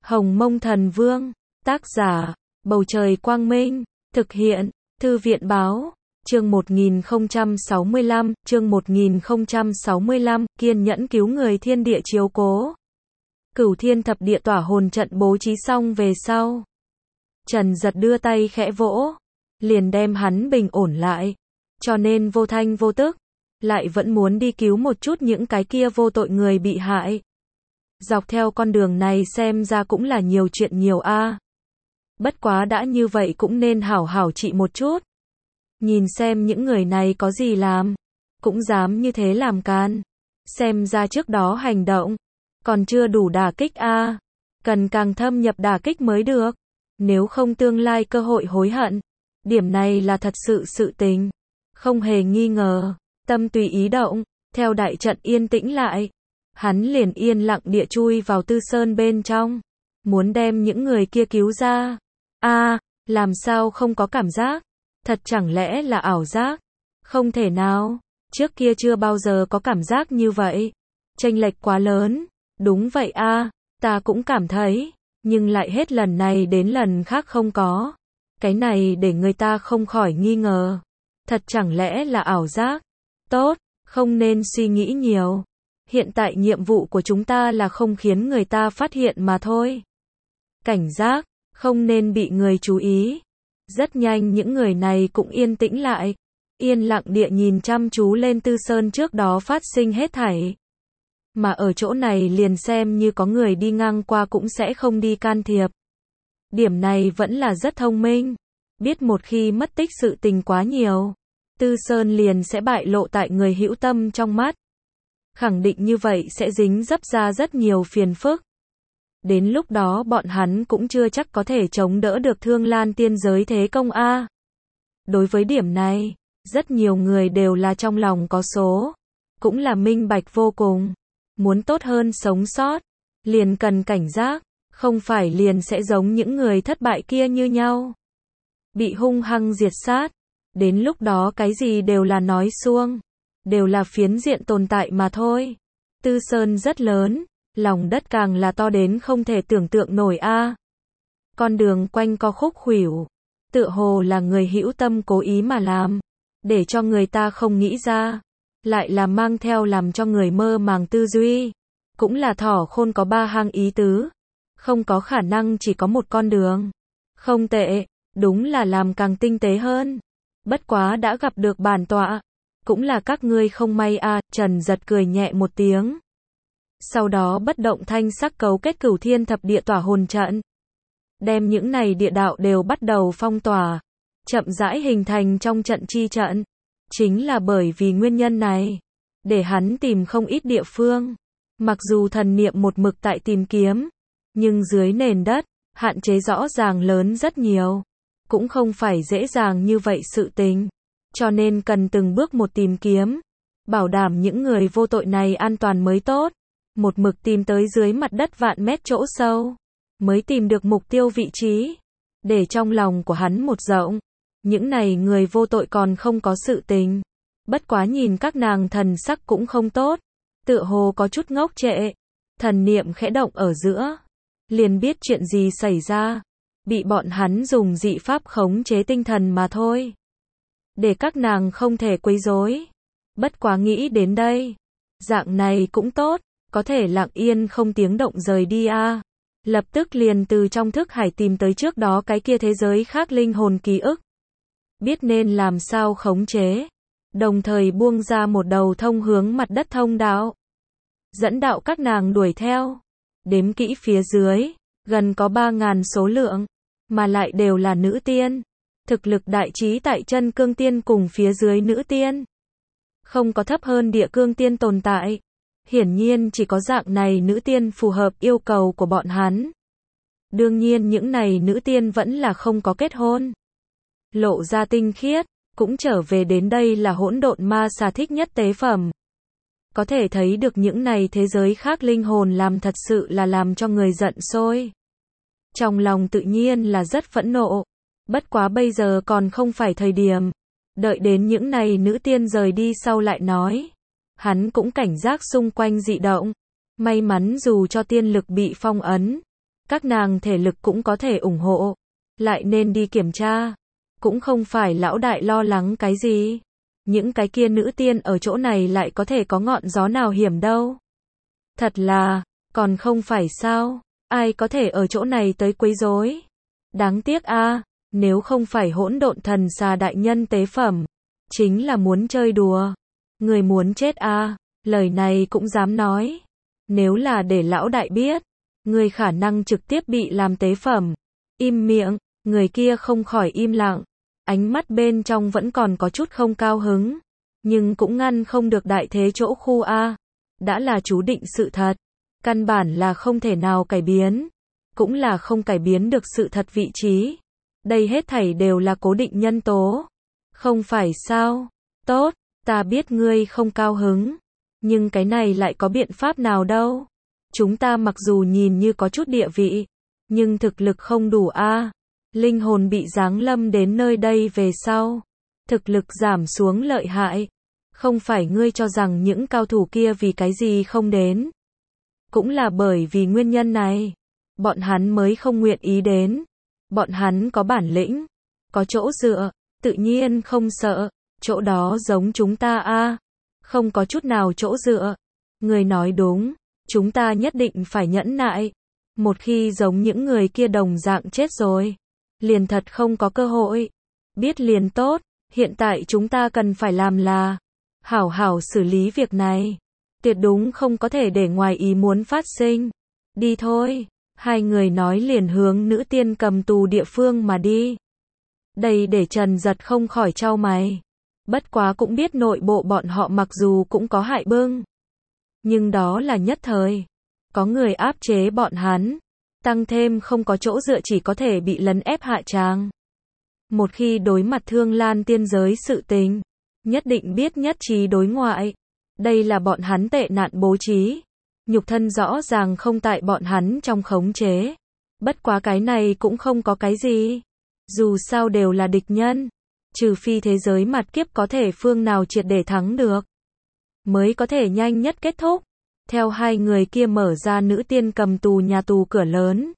Hồng Mông Thần Vương, tác giả, Bầu Trời Quang Minh, thực hiện, Thư viện Báo, chương 1065, kiên nhẫn cứu người thiên địa chiếu cố. Cửu Thiên Thập Địa Tỏa Hồn trận bố trí xong về sau. Trần Giật đưa tay khẽ vỗ, liền đem hắn bình ổn lại, cho nên vô thanh vô tức, lại vẫn muốn đi cứu một chút những cái kia vô tội người bị hại. Dọc theo con đường này xem ra cũng là nhiều chuyện nhiều a. Bất quá đã như vậy cũng nên hảo hảo trị một chút. Nhìn xem những người này có gì làm, cũng dám như thế làm can. Xem ra trước đó hành động, còn chưa đủ đả kích a. Cần càng thâm nhập đả kích mới được. Nếu không tương lai cơ hội hối hận. Điểm này là thật sự tình. Không hề nghi ngờ. Tâm tùy ý động, theo đại trận yên tĩnh lại. Hắn liền yên lặng địa chui vào Tư Sơn bên trong. Muốn đem những người kia cứu ra. Làm sao không có cảm giác? Thật chẳng lẽ là ảo giác? Không thể nào. Trước kia chưa bao giờ có cảm giác như vậy. Chênh lệch quá lớn. Đúng vậy ta cũng cảm thấy. Nhưng lại hết lần này đến lần khác không có. Cái này để người ta không khỏi nghi ngờ. Thật chẳng lẽ là ảo giác? Tốt, không nên suy nghĩ nhiều. Hiện tại nhiệm vụ của chúng ta là không khiến người ta phát hiện mà thôi. Cảnh giác, không nên bị người chú ý. Rất nhanh những người này cũng yên tĩnh lại. Yên lặng địa nhìn chăm chú lên Tư Sơn trước đó phát sinh hết thảy. Mà ở chỗ này liền xem như có người đi ngang qua cũng sẽ không đi can thiệp. Điểm này vẫn là rất thông minh. Biết một khi mất tích sự tình quá nhiều, Tư Sơn liền sẽ bại lộ tại người hữu tâm trong mắt. Khẳng định như vậy sẽ dính dấp ra rất nhiều phiền phức. Đến lúc đó bọn hắn cũng chưa chắc có thể chống đỡ được Thương Lan tiên giới thế công a. Đối với điểm này, rất nhiều người đều là trong lòng có số. Cũng là minh bạch vô cùng. Muốn tốt hơn sống sót, liền cần cảnh giác, không phải liền sẽ giống những người thất bại kia như nhau. Bị hung hăng diệt sát, đến lúc đó cái gì đều là nói suông, đều là phiến diện tồn tại mà thôi. Tư Sơn rất lớn, lòng đất càng là to đến không thể tưởng tượng nổi a. Con đường quanh co khúc khuỷu, tựa hồ là người hữu tâm cố ý mà làm, để cho người ta không nghĩ ra. Lại là mang theo làm cho người mơ màng tư duy. Cũng là thỏ khôn có ba hang ý tứ. Không có khả năng chỉ có một con đường. Không tệ, đúng là làm càng tinh tế hơn. Bất quá đã gặp được bản tọa. Cũng là các ngươi không may Trần Giật cười nhẹ một tiếng. Sau đó bất động thanh sắc cấu kết Cửu Thiên Thập Địa Tỏa Hồn trận. Đem những này địa đạo đều bắt đầu phong tỏa. Chậm rãi hình thành trong trận chi trận. Chính là bởi vì nguyên nhân này, để hắn tìm không ít địa phương. Mặc dù thần niệm một mực tại tìm kiếm, nhưng dưới nền đất, hạn chế rõ ràng lớn rất nhiều. Cũng không phải dễ dàng như vậy sự tình. Cho nên cần từng bước một tìm kiếm. Bảo đảm những người vô tội này an toàn mới tốt. Một mực tìm tới dưới mặt đất vạn mét chỗ sâu. Mới tìm được mục tiêu vị trí. Để trong lòng của hắn một rộng. Những này người vô tội còn không có sự tình. Bất quá nhìn các nàng thần sắc cũng không tốt. Tựa hồ có chút ngốc trệ. Thần niệm khẽ động ở giữa. Liền biết chuyện gì xảy ra. Bị bọn hắn dùng dị pháp khống chế tinh thần mà thôi. Để các nàng không thể quấy rối. Bất quá nghĩ đến đây. Dạng này cũng tốt. Có thể lặng yên không tiếng động rời đi Lập tức liền từ trong thức hải tìm tới trước đó cái kia thế giới khác linh hồn ký ức. Biết nên làm sao khống chế. Đồng thời buông ra một đầu thông hướng mặt đất thông đạo. Dẫn đạo các nàng đuổi theo. Đếm kỹ phía dưới. Gần có 3.000 số lượng. Mà lại đều là nữ tiên. Thực lực đại trí tại chân cương tiên cùng phía dưới nữ tiên. Không có thấp hơn địa cương tiên tồn tại. Hiển nhiên chỉ có dạng này nữ tiên phù hợp yêu cầu của bọn hắn. Đương nhiên những này nữ tiên vẫn là không có kết hôn. Lộ ra tinh khiết, cũng trở về đến đây là hỗn độn ma xà thích nhất tế phẩm. Có thể thấy được những này thế giới khác linh hồn làm thật sự là làm cho người giận sôi. Trong lòng tự nhiên là rất phẫn nộ. Bất quá bây giờ còn không phải thời điểm. Đợi đến những này nữ tiên rời đi sau lại nói. Hắn cũng cảnh giác xung quanh dị động. May mắn dù cho tiên lực bị phong ấn. Các nàng thể lực cũng có thể ủng hộ. Lại nên đi kiểm tra. Cũng không phải lão đại lo lắng cái gì. Những cái kia nữ tiên ở chỗ này lại có thể có ngọn gió nào hiểm đâu. Thật là, còn không phải sao, ai có thể ở chỗ này tới quấy rối. Đáng tiếc a, nếu không phải hỗn độn thần xà đại nhân tế phẩm, chính là muốn chơi đùa. Người muốn chết a, lời này cũng dám nói. Nếu là để lão đại biết, người khả năng trực tiếp bị làm tế phẩm. Im miệng, người kia không khỏi im lặng. Ánh mắt bên trong vẫn còn có chút không cao hứng. Nhưng cũng ngăn không được đại thế chỗ khu a. Đã là chú định sự thật. Căn bản là không thể nào cải biến. Cũng là không cải biến được sự thật vị trí. Đây hết thảy đều là cố định nhân tố. Không phải sao? Tốt, ta biết ngươi không cao hứng. Nhưng cái này lại có biện pháp nào đâu. Chúng ta mặc dù nhìn như có chút địa vị. Nhưng thực lực không đủ a. Linh hồn bị giáng lâm đến nơi đây về sau. Thực lực giảm xuống lợi hại. Không phải ngươi cho rằng những cao thủ kia vì cái gì không đến. Cũng là bởi vì nguyên nhân này. Bọn hắn mới không nguyện ý đến. Bọn hắn có bản lĩnh. Có chỗ dựa. Tự nhiên không sợ. Chỗ đó giống chúng ta a. Không có chút nào chỗ dựa. Người nói đúng. Chúng ta nhất định phải nhẫn nại. Một khi giống những người kia đồng dạng chết rồi. Liền thật không có cơ hội. Biết liền tốt. Hiện tại chúng ta cần phải làm là hảo hảo xử lý việc này. Tuyệt đúng không có thể để ngoài ý muốn phát sinh. Đi thôi. Hai người nói liền hướng nữ tiên cầm tù địa phương mà đi. Đây để Trần Giật không khỏi chau mày. Bất quá cũng biết nội bộ bọn họ mặc dù cũng có hại bưng. Nhưng đó là nhất thời. Có người áp chế bọn hắn. Tăng thêm không có chỗ dựa chỉ có thể bị lấn ép hạ tràng. Một khi đối mặt Thương Lan tiên giới sự tình. Nhất định biết nhất trí đối ngoại. Đây là bọn hắn tệ nạn bố trí. Nhục thân rõ ràng không tại bọn hắn trong khống chế. Bất quá cái này cũng không có cái gì. Dù sao đều là địch nhân. Trừ phi thế giới mặt kiếp có thể phương nào triệt để thắng được. Mới có thể nhanh nhất kết thúc. Theo hai người kia mở ra nữ tiên cầm tù nhà tù cửa lớn.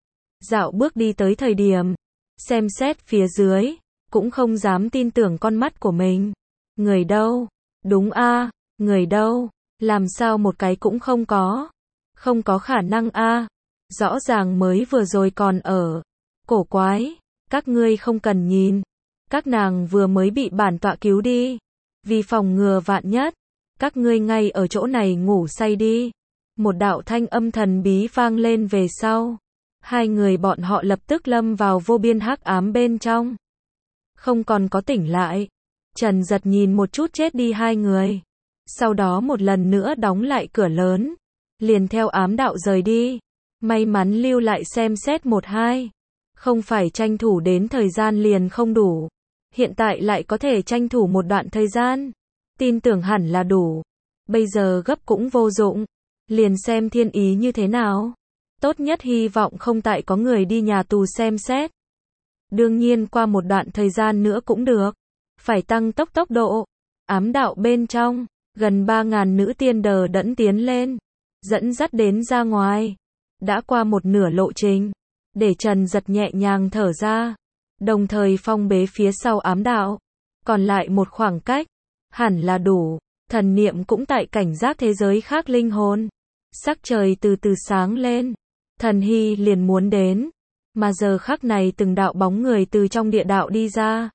Dạo bước đi tới thời điểm. Xem xét phía dưới. Cũng không dám tin tưởng con mắt của mình. Người đâu? Đúng a, người đâu? Làm sao một cái cũng không có? Không có khả năng a. Rõ ràng mới vừa rồi còn ở. Cổ quái. Các ngươi không cần nhìn. Các nàng vừa mới bị bản tọa cứu đi. Vì phòng ngừa vạn nhất. Các ngươi ngay ở chỗ này ngủ say đi. Một đạo thanh âm thần bí vang lên về sau. Hai người bọn họ lập tức lâm vào vô biên hắc ám bên trong. Không còn có tỉnh lại. Trần Giật nhìn một chút chết đi hai người. Sau đó một lần nữa đóng lại cửa lớn. Liền theo ám đạo rời đi. May mắn lưu lại xem xét một hai. Không phải tranh thủ đến thời gian liền không đủ. Hiện tại lại có thể tranh thủ một đoạn thời gian. Tin tưởng hẳn là đủ. Bây giờ gấp cũng vô dụng. Liền xem thiên ý như thế nào. Tốt nhất hy vọng không tại có người đi nhà tù xem xét. Đương nhiên qua một đoạn thời gian nữa cũng được. Phải tăng tốc độ. Ám đạo bên trong. Gần 3.000 nữ tiên đờ đẫn tiến lên. Dẫn dắt đến ra ngoài. Đã qua một nửa lộ trình. Để Trần Giật nhẹ nhàng thở ra. Đồng thời phong bế phía sau ám đạo. Còn lại một khoảng cách. Hẳn là đủ. Thần niệm cũng tại cảnh giác thế giới khác linh hồn. Sắc trời từ từ sáng lên. Thần hy liền muốn đến. Mà giờ khắc này từng đạo bóng người từ trong địa đạo đi ra.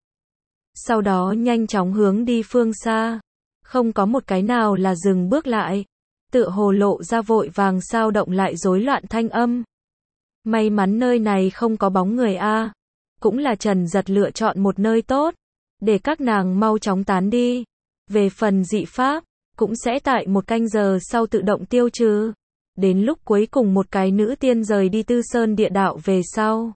Sau đó nhanh chóng hướng đi phương xa. Không có một cái nào là dừng bước lại. Tựa hồ lộ ra vội vàng sao động lại rối loạn thanh âm. May mắn nơi này không có bóng người a. Cũng là Trần Giật lựa chọn một nơi tốt. Để các nàng mau chóng tán đi. Về phần dị pháp. Cũng sẽ tại một canh giờ sau tự động tiêu trừ. Đến lúc cuối cùng một cái nữ tiên rời đi Tư Sơn địa đạo về sau.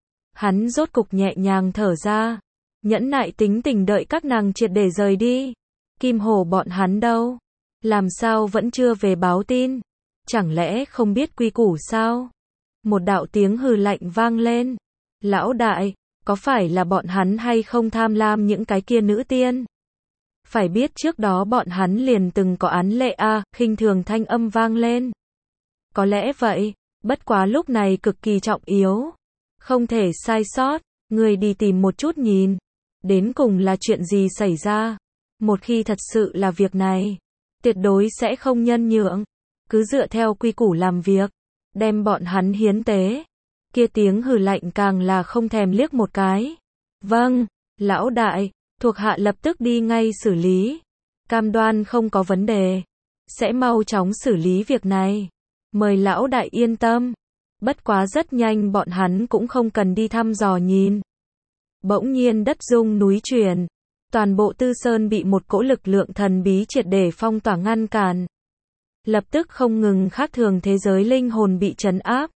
Hắn rốt cục nhẹ nhàng thở ra. Nhẫn nại tính tình đợi các nàng triệt để rời đi. Kim Hổ bọn hắn đâu? Làm sao vẫn chưa về báo tin? Chẳng lẽ không biết quy củ sao? Một đạo tiếng hừ lạnh vang lên. Lão đại, có phải là bọn hắn hay không tham lam những cái kia nữ tiên? Phải biết trước đó bọn hắn liền từng có án lệ a, khinh thường thanh âm vang lên. Có lẽ vậy, Bất quá lúc này cực kỳ trọng yếu. Không thể sai sót, ngươi đi tìm một chút nhìn. Đến cùng là chuyện gì xảy ra? Một khi thật sự là việc này, tuyệt đối sẽ không nhân nhượng. Cứ dựa theo quy củ làm việc, đem bọn hắn hiến tế. Kia tiếng hừ lạnh càng là không thèm liếc một cái. Vâng, lão đại, thuộc hạ lập tức đi ngay xử lý. Cam đoan không có vấn đề. Sẽ mau chóng xử lý việc này. Mời lão đại yên tâm. Bất quá rất nhanh bọn hắn cũng không cần đi thăm dò nhìn. Bỗng nhiên đất rung núi chuyển. Toàn bộ Tư Sơn bị một cỗ lực lượng thần bí triệt để phong tỏa ngăn cản. Lập tức không ngừng khác thường thế giới linh hồn bị trấn áp.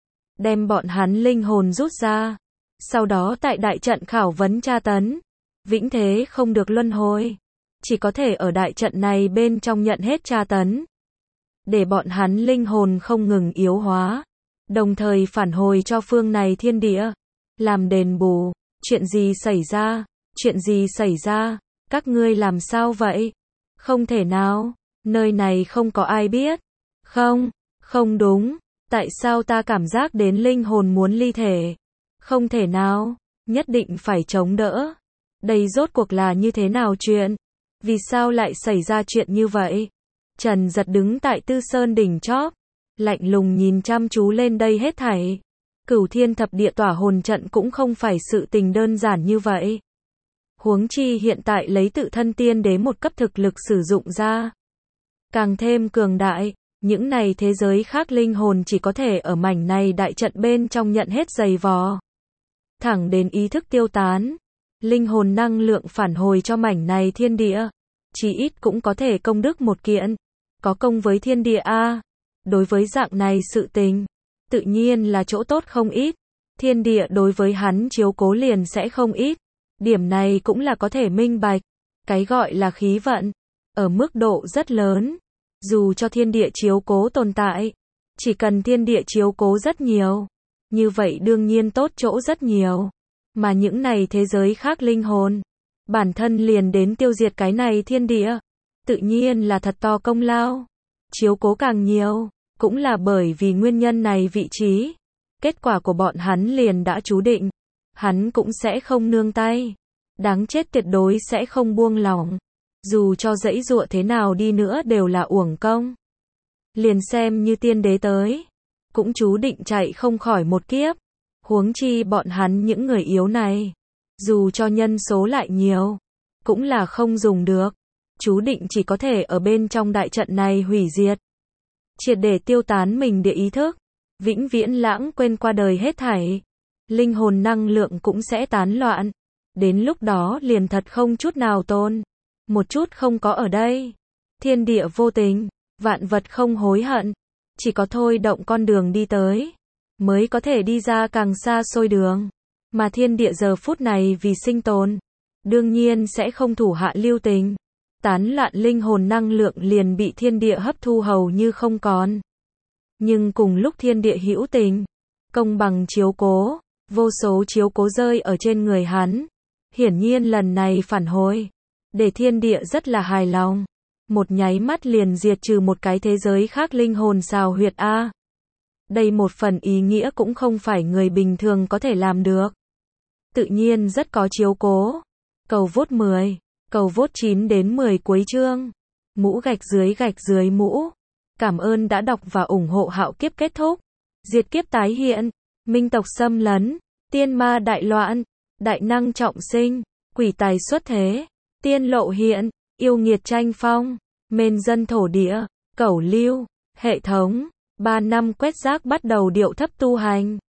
Đem bọn hắn linh hồn rút ra. Sau đó tại đại trận khảo vấn tra tấn. Vĩnh thế không được luân hồi. Chỉ có thể ở đại trận này bên trong nhận hết tra tấn. Để bọn hắn linh hồn không ngừng yếu hóa. Đồng thời phản hồi cho phương này thiên địa. Làm đền bù. Chuyện gì xảy ra? Chuyện gì xảy ra? Các ngươi làm sao vậy? Không thể nào. Nơi này không có ai biết. Không, không đúng. Tại sao ta cảm giác đến linh hồn muốn ly thể? Không thể nào. Nhất định phải chống đỡ. Đây rốt cuộc là như thế nào chuyện? Vì sao lại xảy ra chuyện như vậy? Trần Giật đứng tại Tư Sơn đỉnh chóp. Lạnh lùng nhìn chăm chú lên đây hết thảy. Cửu thiên thập địa tỏa hồn trận cũng không phải sự tình đơn giản như vậy. Huống chi hiện tại lấy tự thân tiên đế một cấp thực lực sử dụng ra. Càng thêm cường đại, những này thế giới khác linh hồn chỉ có thể ở mảnh này đại trận bên trong nhận hết giày vò. Thẳng đến ý thức tiêu tán. Linh hồn năng lượng phản hồi cho mảnh này thiên địa. Chỉ ít cũng có thể công đức một kiện. Có công với thiên địa a. Đối với dạng này sự tình, tự nhiên là chỗ tốt không ít. Thiên địa đối với hắn chiếu cố liền sẽ không ít. Điểm này cũng là có thể minh bạch. Cái gọi là khí vận, ở mức độ rất lớn. Dù cho thiên địa chiếu cố tồn tại, chỉ cần thiên địa chiếu cố rất nhiều, như vậy đương nhiên tốt chỗ rất nhiều. Mà những này thế giới khác linh hồn, bản thân liền đến tiêu diệt cái này thiên địa. Tự nhiên là thật to công lao. Chiếu cố càng nhiều, cũng là bởi vì nguyên nhân này vị trí. Kết quả của bọn hắn liền đã chú định. Hắn cũng sẽ không nương tay. Đáng chết tuyệt đối sẽ không buông lỏng. Dù cho dãy dụa thế nào đi nữa đều là uổng công. Liền xem như tiên đế tới, cũng chú định chạy không khỏi một kiếp. Huống chi bọn hắn những người yếu này, dù cho nhân số lại nhiều, cũng là không dùng được. Chú định chỉ có thể ở bên trong đại trận này hủy diệt. Triệt để tiêu tán mình địa ý thức. Vĩnh viễn lãng quên qua đời hết thảy. Linh hồn năng lượng cũng sẽ tán loạn. Đến lúc đó liền thật không chút nào tồn. Một chút không có ở đây. Thiên địa vô tình, vạn vật không hối hận. Chỉ có thôi động con đường đi tới, mới có thể đi ra càng xa xôi đường. Mà thiên địa giờ phút này vì sinh tồn, đương nhiên sẽ không thủ hạ lưu tình. Tán loạn linh hồn năng lượng liền bị thiên địa hấp thu hầu như không còn. Nhưng cùng lúc thiên địa hữu tình, công bằng chiếu cố, vô số chiếu cố rơi ở trên người hắn. Hiển nhiên lần này phản hồi, để thiên địa rất là hài lòng. Một nháy mắt liền diệt trừ một cái thế giới khác linh hồn xào huyệt A. Đây một phần ý nghĩa cũng không phải người bình thường có thể làm được. Tự nhiên rất có chiếu cố. Cầu vote 10, cầu vote 9 đến 10 cuối chương. Mũ gạch dưới mũ. Cảm ơn đã đọc và ủng hộ Hạo Kiếp kết thúc. Diệt kiếp tái hiện, minh tộc xâm lấn, tiên ma đại loạn, đại năng trọng sinh, quỷ tài xuất thế, tiên lộ hiện, yêu nghiệt tranh phong, mên dân thổ địa, cẩu lưu, hệ thống, 3 năm quét rác bắt đầu điệu thấp tu hành.